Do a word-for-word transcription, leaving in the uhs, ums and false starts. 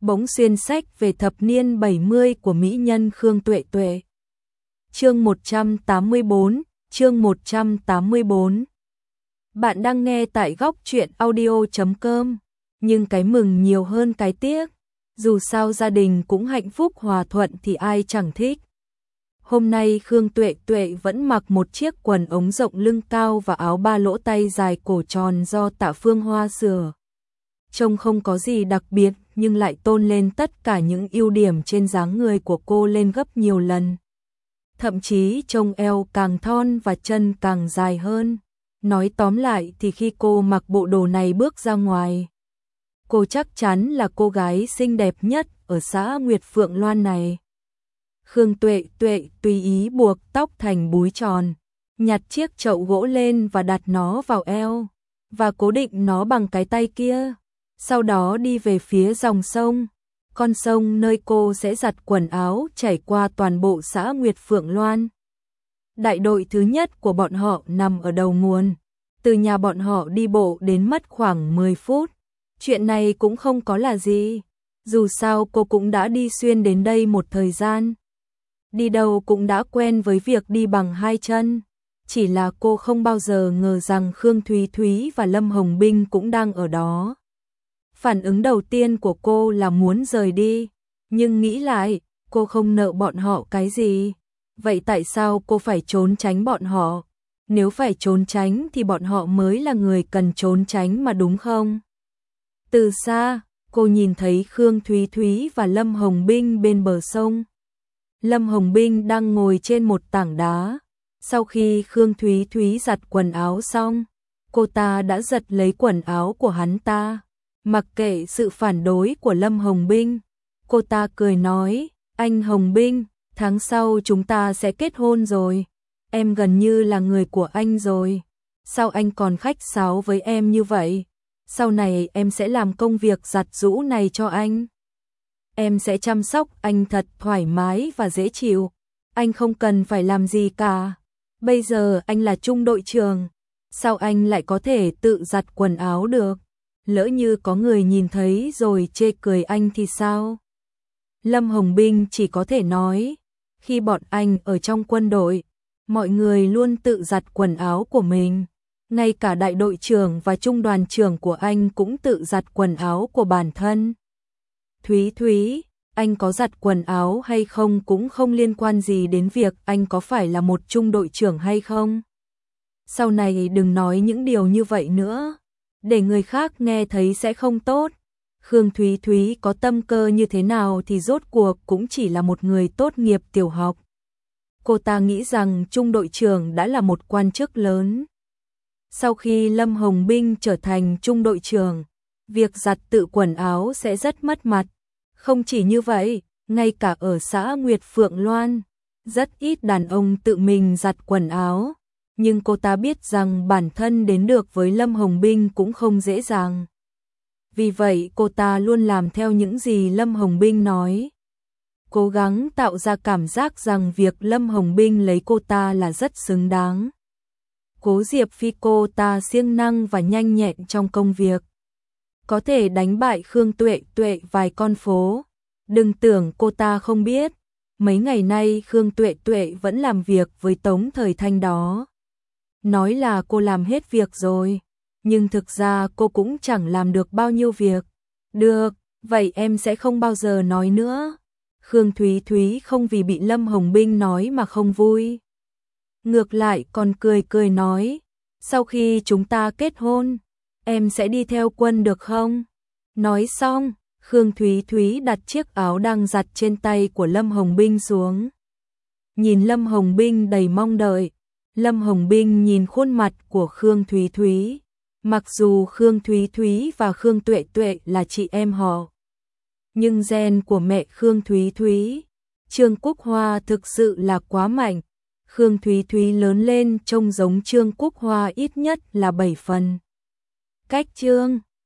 bỗng xuyên sách về thập niên bảy mươi của mỹ nhân Khương Tuệ Tuệ. Chương một trăm tám mươi bốn, chương một trăm tám mươi bốn. Bạn đang nghe tại góc truyện audio chấm com, nhưng cái mừng nhiều hơn cái tiếc, dù sao gia đình cũng hạnh phúc hòa thuận thì ai chẳng thích. Hôm nay Khương Tuệ Tuệ vẫn mặc một chiếc quần ống rộng lưng cao và áo ba lỗ tay dài cổ tròn do Tạ Phương Hoa sửa. Trông không có gì đặc biệt nhưng lại tôn lên tất cả những ưu điểm trên dáng người của cô lên gấp nhiều lần. Thậm chí trông eo càng thon và chân càng dài hơn. Nói tóm lại thì khi cô mặc bộ đồ này bước ra ngoài, cô chắc chắn là cô gái xinh đẹp nhất ở xã Nguyệt Phượng Loan này. Khương Tuệ Tuệ tùy ý buộc tóc thành búi tròn, nhặt chiếc chậu gỗ lên và đặt nó vào eo, và cố định nó bằng cái tay kia. Sau đó đi về phía dòng sông, con sông nơi cô sẽ giặt quần áo chảy qua toàn bộ xã Nguyệt Phượng Loan. Đại đội thứ nhất của bọn họ nằm ở đầu nguồn, từ nhà bọn họ đi bộ đến mất khoảng mười phút. Chuyện này cũng không có là gì, dù sao cô cũng đã đi xuyên đến đây một thời gian. Đi đâu cũng đã quen với việc đi bằng hai chân, chỉ là cô không bao giờ ngờ rằng Khương Thúy Thúy và Lâm Hồng Binh cũng đang ở đó. Phản ứng đầu tiên của cô là muốn rời đi, nhưng nghĩ lại, cô không nợ bọn họ cái gì. Vậy tại sao cô phải trốn tránh bọn họ? Nếu phải trốn tránh thì bọn họ mới là người cần trốn tránh mà đúng không? Từ xa, cô nhìn thấy Khương Thúy Thúy và Lâm Hồng Binh bên bờ sông. Lâm Hồng Binh đang ngồi trên một tảng đá. Sau khi Khương Thúy Thúy giặt quần áo xong, cô ta đã giật lấy quần áo của hắn ta. Mặc kệ sự phản đối của Lâm Hồng Binh, cô ta cười nói, anh Hồng Binh, tháng sau chúng ta sẽ kết hôn rồi. Em gần như là người của anh rồi. Sao anh còn khách sáo với em như vậy? Sau này em sẽ làm công việc giặt giũ này cho anh. Em sẽ chăm sóc anh thật thoải mái và dễ chịu. Anh không cần phải làm gì cả. Bây giờ anh là trung đội trưởng. Sao anh lại có thể tự giặt quần áo được? Lỡ như có người nhìn thấy rồi chê cười anh thì sao? Lâm Hồng Binh chỉ có thể nói, khi bọn anh ở trong quân đội, mọi người luôn tự giặt quần áo của mình. Ngay cả đại đội trưởng và trung đoàn trưởng của anh cũng tự giặt quần áo của bản thân. Thúy Thúy, anh có giặt quần áo hay không cũng không liên quan gì đến việc anh có phải là một trung đội trưởng hay không. Sau này đừng nói những điều như vậy nữa, để người khác nghe thấy sẽ không tốt. Khương Thúy Thúy có tâm cơ như thế nào thì rốt cuộc cũng chỉ là một người tốt nghiệp tiểu học. Cô ta nghĩ rằng trung đội trưởng đã là một quan chức lớn. Sau khi Lâm Hồng Binh trở thành trung đội trưởng, việc giặt tự quần áo sẽ rất mất mặt. Không chỉ như vậy, ngay cả ở xã Nguyệt Phượng Loan, rất ít đàn ông tự mình giặt quần áo. Nhưng cô ta biết rằng bản thân đến được với Lâm Hồng Binh cũng không dễ dàng. Vì vậy cô ta luôn làm theo những gì Lâm Hồng Binh nói. Cố gắng tạo ra cảm giác rằng việc Lâm Hồng Binh lấy cô ta là rất xứng đáng. Cố Diệp Phi cô ta siêng năng và nhanh nhẹn trong công việc, có thể đánh bại Khương Tuệ Tuệ vài con phố. Đừng tưởng cô ta không biết, mấy ngày nay Khương Tuệ Tuệ vẫn làm việc với Tống Thời Thanh đó. Nói là cô làm hết việc rồi, nhưng thực ra cô cũng chẳng làm được bao nhiêu việc. Được, vậy em sẽ không bao giờ nói nữa. Khương Thúy Thúy không vì bị Lâm Hồng Binh nói mà không vui. Ngược lại còn cười cười nói, sau khi chúng ta kết hôn, em sẽ đi theo quân được không? Nói xong, Khương Thúy Thúy đặt chiếc áo đang giặt trên tay của Lâm Hồng Binh xuống. Nhìn Lâm Hồng Binh đầy mong đợi, Lâm Hồng Binh nhìn khuôn mặt của Khương Thúy Thúy. Mặc dù Khương Thúy Thúy và Khương Tuệ Tuệ là chị em họ, nhưng gen của mẹ Khương Thúy Thúy, Trương Quốc Hoa thực sự là quá mạnh. Khương Thúy Thúy lớn lên trông giống Trương Quốc Hoa ít nhất là bảy phần. Cách Trương